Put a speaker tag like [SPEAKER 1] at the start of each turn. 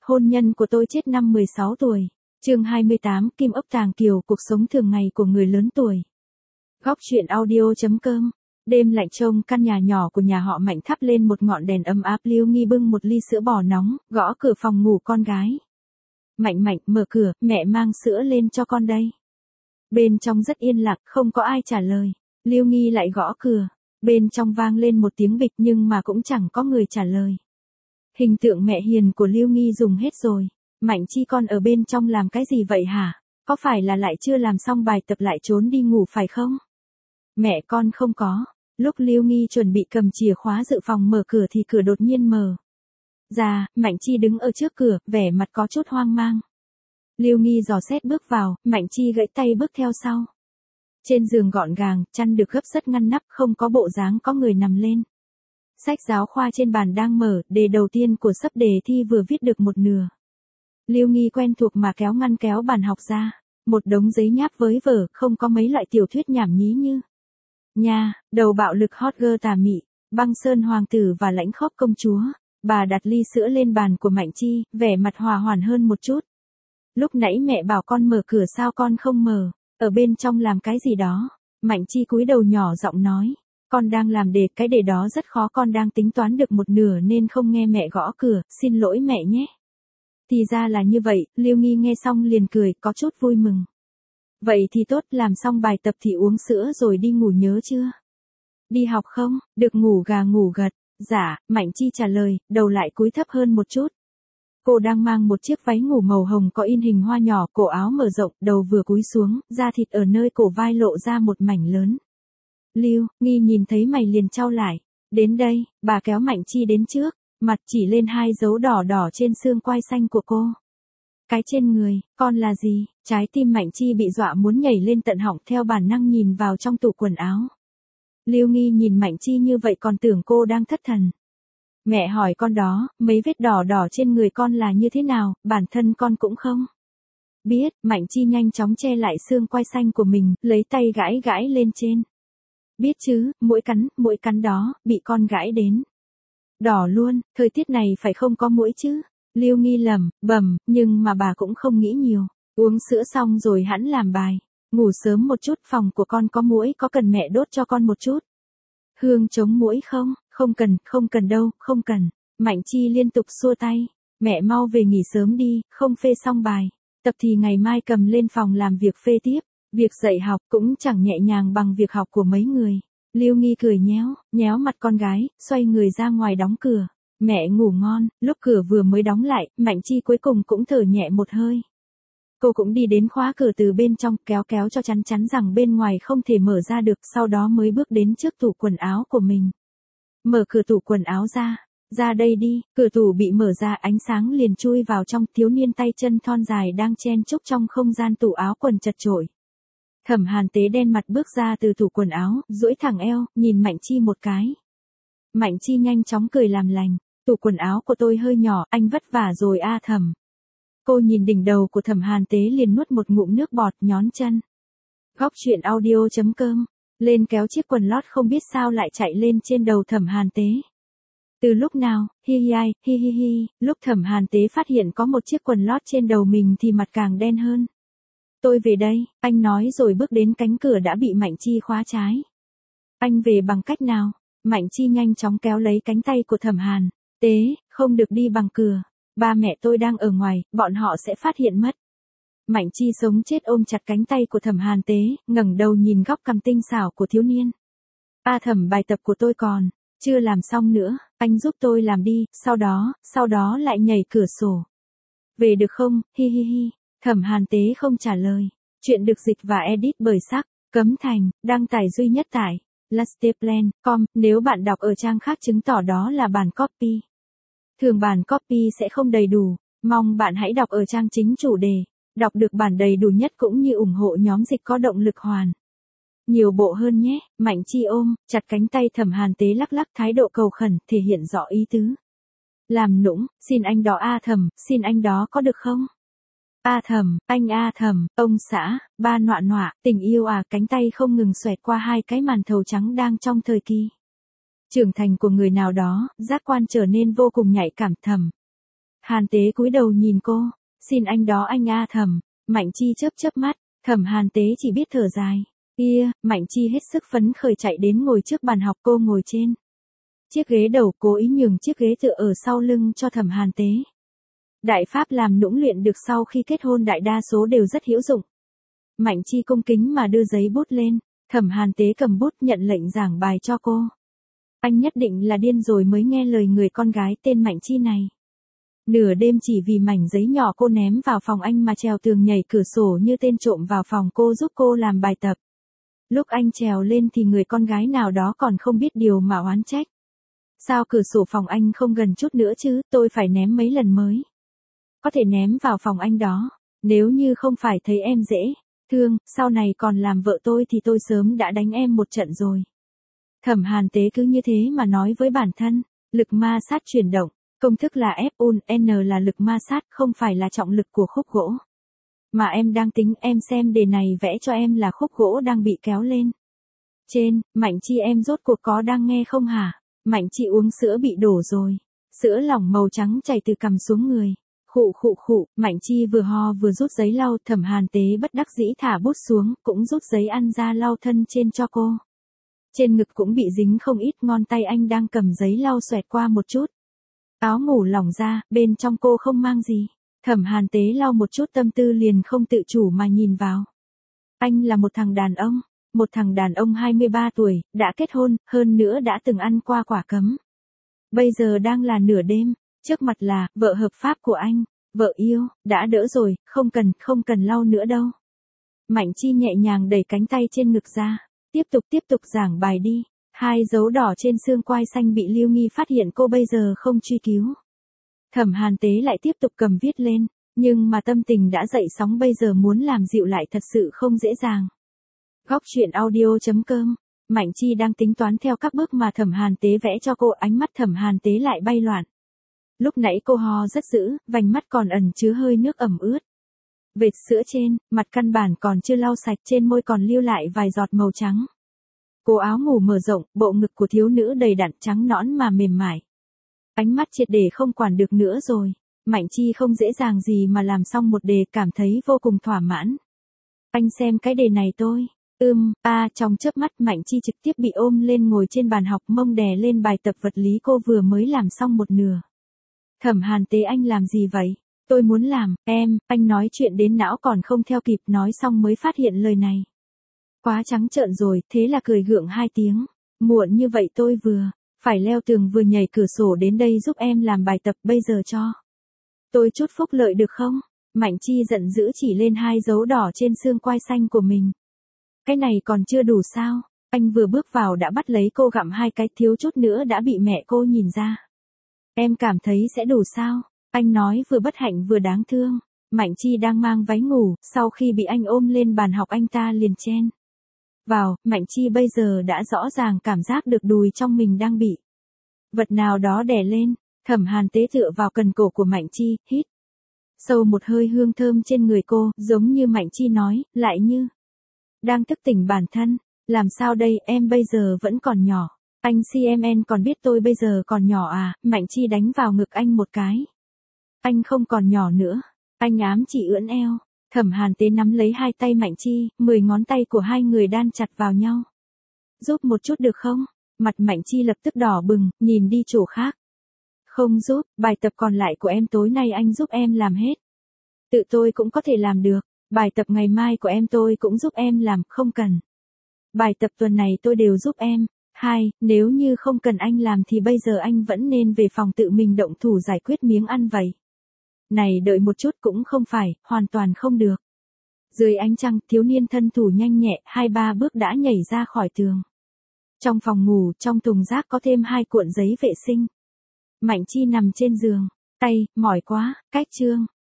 [SPEAKER 1] hôn nhân của tôi chết năm 16 tuổi. Chương 28, Kim ốc tàng kiều, cuộc sống thường ngày của người lớn tuổi. Góc truyện audio.com. Đêm lạnh trông căn nhà nhỏ của nhà họ Mạnh thắp lên một ngọn đèn ấm áp. Lưu Nghi bưng một ly sữa bò nóng, gõ cửa phòng ngủ con gái. Mạnh Mạnh, mở cửa, mẹ mang sữa lên cho con đây. Bên trong rất yên lặng, không có ai trả lời. Lưu Nghi lại gõ cửa. Bên trong vang lên một tiếng bịch nhưng mà cũng chẳng có người trả lời. Hình tượng mẹ hiền của Lưu Nghi dùng hết rồi. Mạnh Chi, con ở bên trong làm cái gì vậy hả? Có phải là lại chưa làm xong bài tập lại trốn đi ngủ phải không? Mẹ, con không có. Lúc Lưu Nghi chuẩn bị cầm chìa khóa dự phòng mở cửa thì cửa đột nhiên mở ra. Mạnh Chi đứng ở trước cửa, vẻ mặt có chút hoang mang. Lưu Nghi dò xét bước vào, Mạnh Chi gãy tay bước theo sau. Trên giường gọn gàng, chăn được gấp rất ngăn nắp, không có bộ dáng có người nằm lên. Sách giáo khoa trên bàn đang mở, đề đầu tiên của sấp đề thi vừa viết được một nửa. Lưu Nghi quen thuộc mà kéo ngăn kéo bàn học ra. Một đống giấy nháp với vở, không có mấy loại tiểu thuyết nhảm nhí như Nha, đầu bạo lực hot girl tà mị, băng sơn hoàng tử và lãnh khốc công chúa. Bà đặt ly sữa lên bàn của Mạnh Chi, vẻ mặt hòa hoãn hơn một chút. Lúc nãy mẹ bảo con mở cửa sao con không mở, ở bên trong làm cái gì đó. Mạnh Chi cúi đầu nhỏ giọng nói. Con đang làm đề, cái đề đó rất khó, con đang tính toán được một nửa nên không nghe mẹ gõ cửa, xin lỗi mẹ nhé. Thì ra là như vậy, Lưu Nghi nghe xong liền cười, có chút vui mừng. Vậy thì tốt, làm xong bài tập thì uống sữa rồi đi ngủ nhớ chưa? Đi học không? Được ngủ gà ngủ gật. Dạ, Mạnh Chi trả lời, đầu lại cúi thấp hơn một chút. Cô đang mang một chiếc váy ngủ màu hồng có in hình hoa nhỏ, cổ áo mở rộng, đầu vừa cúi xuống, da thịt ở nơi cổ vai lộ ra một mảnh lớn. Lưu Nghi nhìn thấy mày liền chau lại. Đến đây, bà kéo Mạnh Chi đến trước, mặt chỉ lên hai dấu đỏ đỏ trên xương quai xanh của cô. Cái trên người, con là gì? Trái tim Mạnh Chi bị dọa muốn nhảy lên tận họng, theo bản năng nhìn vào trong tủ quần áo. Lưu Nghi nhìn Mạnh Chi như vậy còn tưởng cô đang thất thần. Mẹ hỏi con đó, mấy vết đỏ đỏ trên người con là như thế nào, bản thân con cũng không biết. Mạnh Chi nhanh chóng che lại xương quai xanh của mình, lấy tay gãi gãi lên trên. Biết chứ, mũi cắn đó, bị con gãi đến. Đỏ luôn, thời tiết này phải không có muỗi chứ. Lưu Nghi lẩm bẩm, nhưng mà bà cũng không nghĩ nhiều. Uống sữa xong rồi hẵng làm bài. Ngủ sớm một chút, phòng của con có muỗi, có cần mẹ đốt cho con một chút hương chống muỗi không? Không cần đâu, không cần. Mạnh Chi liên tục xua tay. Mẹ mau về nghỉ sớm đi, không phê xong bài tập thì ngày mai cầm lên phòng làm việc phê tiếp. Việc dạy học cũng chẳng nhẹ nhàng bằng việc học của mấy người. Lưu Nghi cười nhéo mặt con gái, xoay người ra ngoài đóng cửa. Mẹ ngủ ngon. Lúc cửa vừa mới đóng lại, Mạnh Chi cuối cùng cũng thở nhẹ một hơi. Cô cũng đi đến khóa cửa từ bên trong, kéo cho chắn rằng bên ngoài không thể mở ra được, sau đó mới bước đến trước tủ quần áo của mình. Mở cửa tủ quần áo ra đây đi. Cửa tủ bị mở ra, ánh sáng liền chui vào trong. Thiếu niên tay chân thon dài đang chen chúc trong không gian tủ áo quần chật chội. Thẩm Hàn Tế đen mặt bước ra từ tủ quần áo, duỗi thẳng eo, nhìn Mạnh Chi một cái. Mạnh Chi nhanh chóng cười làm lành. Tủ quần áo của tôi hơi nhỏ, anh vất vả rồi a Thẩm. Cô nhìn đỉnh đầu của Thẩm Hàn Tế liền nuốt một ngụm nước bọt, nhón chân. Góc truyện audio.com. Lên kéo chiếc quần lót không biết sao lại chạy lên trên đầu Thẩm Hàn Tế. Từ lúc nào, hi. Lúc Thẩm Hàn Tế phát hiện có một chiếc quần lót trên đầu mình thì mặt càng đen hơn. Tôi về đây, anh nói rồi bước đến cánh cửa đã bị Mạnh Chi khóa trái. Anh về bằng cách nào? Mạnh Chi nhanh chóng kéo lấy cánh tay của Thẩm Hàn Tế, không được đi bằng cửa. Ba mẹ tôi đang ở ngoài, bọn họ sẽ phát hiện mất. Mạnh Chi sống chết ôm chặt cánh tay của Thẩm Hàn Tế, ngẩng đầu nhìn góc cằm tinh xảo của thiếu niên. Thẩm, bài tập của tôi còn chưa làm xong nữa, anh giúp tôi làm đi, sau đó lại nhảy cửa sổ. Về được không, hi. Thẩm Hàn Tế không trả lời. Chuyện được dịch và edit bởi Sắc Cấm Thành, đăng tải duy nhất tại lasteplan.com, nếu bạn đọc ở trang khác chứng tỏ đó là bản copy. Thường bản copy sẽ không đầy đủ, mong bạn hãy đọc ở trang chính chủ đề, đọc được bản đầy đủ nhất cũng như ủng hộ nhóm dịch có động lực hoàn nhiều bộ hơn nhé. Mạnh Chi ôm chặt cánh tay Thẩm Hàn Tế, lắc thái độ cầu khẩn, thể hiện rõ ý tứ. Làm nũng, xin anh đó Thẩm, xin anh đó có được không? Thẩm, anh Thẩm, ông xã, ba nọa, tình yêu cánh tay không ngừng xoẹt qua hai cái màn thầu trắng đang trong thời kỳ trưởng thành của người nào đó, giác quan trở nên vô cùng nhạy cảm. Thẩm Hàn Tế cúi đầu nhìn cô, xin anh đó anh a Thẩm. Mạnh Chi chớp chớp mắt, Thẩm Hàn Tế chỉ biết thở dài. Kia, Mạnh Chi hết sức phấn khởi chạy đến ngồi trước bàn học, cô ngồi trên chiếc ghế đầu, cố ý nhường chiếc ghế tựa ở sau lưng cho Thẩm Hàn Tế. Đại pháp làm nũng luyện được sau khi kết hôn đại đa số đều rất hữu dụng. Mạnh Chi cung kính mà đưa giấy bút lên, Thẩm Hàn Tế cầm bút nhận lệnh giảng bài cho cô. Anh nhất định là điên rồi mới nghe lời người con gái tên Mạnh Chi này. Nửa đêm chỉ vì mảnh giấy nhỏ cô ném vào phòng anh mà trèo tường nhảy cửa sổ như tên trộm vào phòng cô giúp cô làm bài tập. Lúc anh trèo lên thì người con gái nào đó còn không biết điều mà oán trách. Sao cửa sổ phòng anh không gần chút nữa chứ, tôi phải ném mấy lần mới có thể ném vào phòng anh đó. Nếu như không phải thấy em dễ thương, sau này còn làm vợ tôi thì tôi sớm đã đánh em một trận rồi. Thẩm Hàn Tế cứ như thế mà nói với bản thân. Lực ma sát chuyển động, công thức là F-U-N là lực ma sát, không phải là trọng lực của khúc gỗ. Mà em đang tính, em xem đề này vẽ cho em là khúc gỗ đang bị kéo lên trên. Mạnh Chi em rốt cuộc có đang nghe không hả? Mạnh Chi uống sữa bị đổ rồi. Sữa lỏng màu trắng chảy từ cằm xuống người. Khụ khụ khụ, Mạnh Chi vừa ho vừa rút giấy lau. Thẩm Hàn Tế bất đắc dĩ thả bút xuống, cũng rút giấy ăn ra lau thân trên cho cô. Trên ngực cũng bị dính không ít, ngón tay anh đang cầm giấy lau xoẹt qua một chút. Áo ngủ lỏng ra, bên trong cô không mang gì. Thẩm Hàn Tế lau một chút tâm tư liền không tự chủ mà nhìn vào. Anh là một thằng đàn ông 23 tuổi, đã kết hôn, hơn nữa đã từng ăn qua quả cấm. Bây giờ đang là nửa đêm, trước mặt là vợ hợp pháp của anh, vợ yêu, đã đỡ rồi, không cần lau nữa đâu. Mạnh Chi nhẹ nhàng đẩy cánh tay trên ngực ra, tiếp tục giảng bài đi. Hai dấu đỏ trên xương quai xanh bị Lưu Nghi phát hiện, cô bây giờ không truy cứu. Thẩm Hàn Tế lại tiếp tục cầm viết lên, nhưng mà tâm tình đã dậy sóng, bây giờ muốn làm dịu lại thật sự không dễ dàng. Góc truyện audio.com. Mạnh Chi đang tính toán theo các bước mà Thẩm Hàn Tế vẽ cho cô, ánh mắt Thẩm Hàn Tế lại bay loạn. Lúc nãy cô ho rất dữ, vành mắt còn ẩn chứa hơi nước ẩm ướt. Vệt sữa trên mặt căn bản còn chưa lau sạch, trên môi còn lưu lại vài giọt màu trắng. Cô áo ngủ mở rộng, bộ ngực của thiếu nữ đầy đặn trắng nõn mà mềm mại. Ánh mắt triệt để không quản được nữa rồi. Mạnh Chi không dễ dàng gì mà làm xong một đề, cảm thấy vô cùng thỏa mãn. Anh xem cái đề này tôi. Trong chớp mắt Mạnh Chi trực tiếp bị ôm lên ngồi trên bàn học, mông đè lên bài tập vật lý cô vừa mới làm xong một nửa. Thẩm Hàn Tế anh làm gì vậy? Tôi muốn làm, anh nói chuyện đến não còn không theo kịp, nói xong mới phát hiện lời này. Quá trắng trợn rồi, thế là cười gượng 2 tiếng. Muộn như vậy tôi vừa phải leo tường vừa nhảy cửa sổ đến đây giúp em làm bài tập, bây giờ cho tôi chút phúc lợi được không? Mạnh Chi giận dữ chỉ lên 2 dấu đỏ trên xương quai xanh của mình. Cái này còn chưa đủ sao? Anh vừa bước vào đã bắt lấy cô gặm 2 cái, thiếu chút nữa đã bị mẹ cô nhìn ra. Em cảm thấy sẽ đủ sao? Anh nói vừa bất hạnh vừa đáng thương. Mạnh Chi đang mang váy ngủ, sau khi bị anh ôm lên bàn học anh ta liền chen vào. Mạnh Chi bây giờ đã rõ ràng cảm giác được đùi trong mình đang bị vật nào đó đè lên. Thẩm Hàn Tế tựa vào cần cổ của Mạnh Chi, hít sâu một hơi hương thơm trên người cô, giống như Mạnh Chi nói, lại như đang thức tỉnh bản thân. Làm sao đây, em bây giờ vẫn còn nhỏ. Anh CMN còn biết tôi bây giờ còn nhỏ à? Mạnh Chi đánh vào ngực anh một cái. Anh không còn nhỏ nữa. Anh ám chỉ ưỡn eo. Thẩm Hàn Tế nắm lấy 2 tay Mạnh Chi, 10 ngón tay của hai người đan chặt vào nhau. Giúp một chút được không? Mặt Mạnh Chi lập tức đỏ bừng, nhìn đi chỗ khác. Không giúp, bài tập còn lại của em tối nay anh giúp em làm hết. Tự tôi cũng có thể làm được. Bài tập ngày mai của em tôi cũng giúp em làm, không cần. Bài tập tuần này tôi đều giúp em. Nếu như không cần anh làm thì bây giờ anh vẫn nên về phòng tự mình động thủ giải quyết miếng ăn vậy. Này đợi một chút cũng không phải, hoàn toàn không được. Dưới ánh trăng, thiếu niên thân thủ nhanh nhẹ, 2-3 bước đã nhảy ra khỏi tường. Trong phòng ngủ, trong thùng rác có thêm 2 cuộn giấy vệ sinh. Mạnh Chi nằm trên giường, tay, mỏi quá, cách chương.